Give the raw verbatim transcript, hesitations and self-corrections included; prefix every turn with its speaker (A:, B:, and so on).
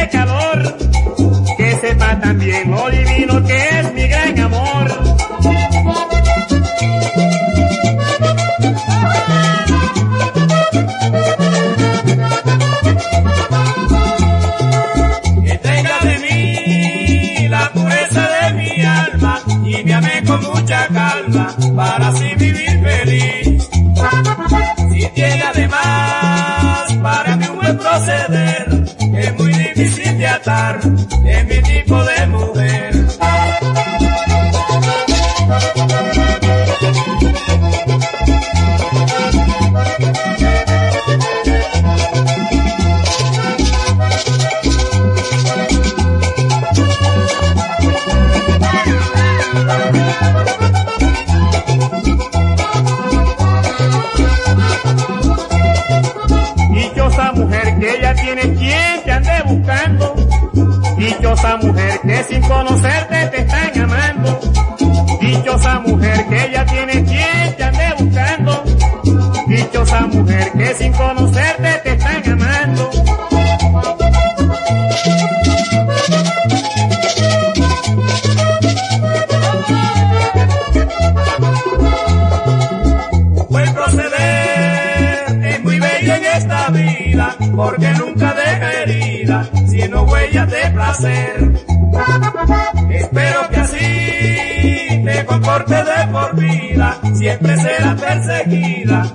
A: de calor, que sepa también lo divino que es mi gran amor.
B: Que tenga de mí la pureza de mi alma y me ame con mucha calma para así vivir feliz. Si tiene además para mí un buen proceder, es muy difícil de atar, es mi tipo de mujer.
A: Dichosa mujer que ella tiene quien te ande buscando, dichosa mujer que sin conocerte te están amando, dichosa mujer que ella tiene quien te ande buscando, dichosa mujer que sin conocerte te están amando.
B: Buen proceder es muy bello en esta vida, porque nunca deja herida, sino huellas de placer. Espero que así te comportes de por vida, siempre serás perseguida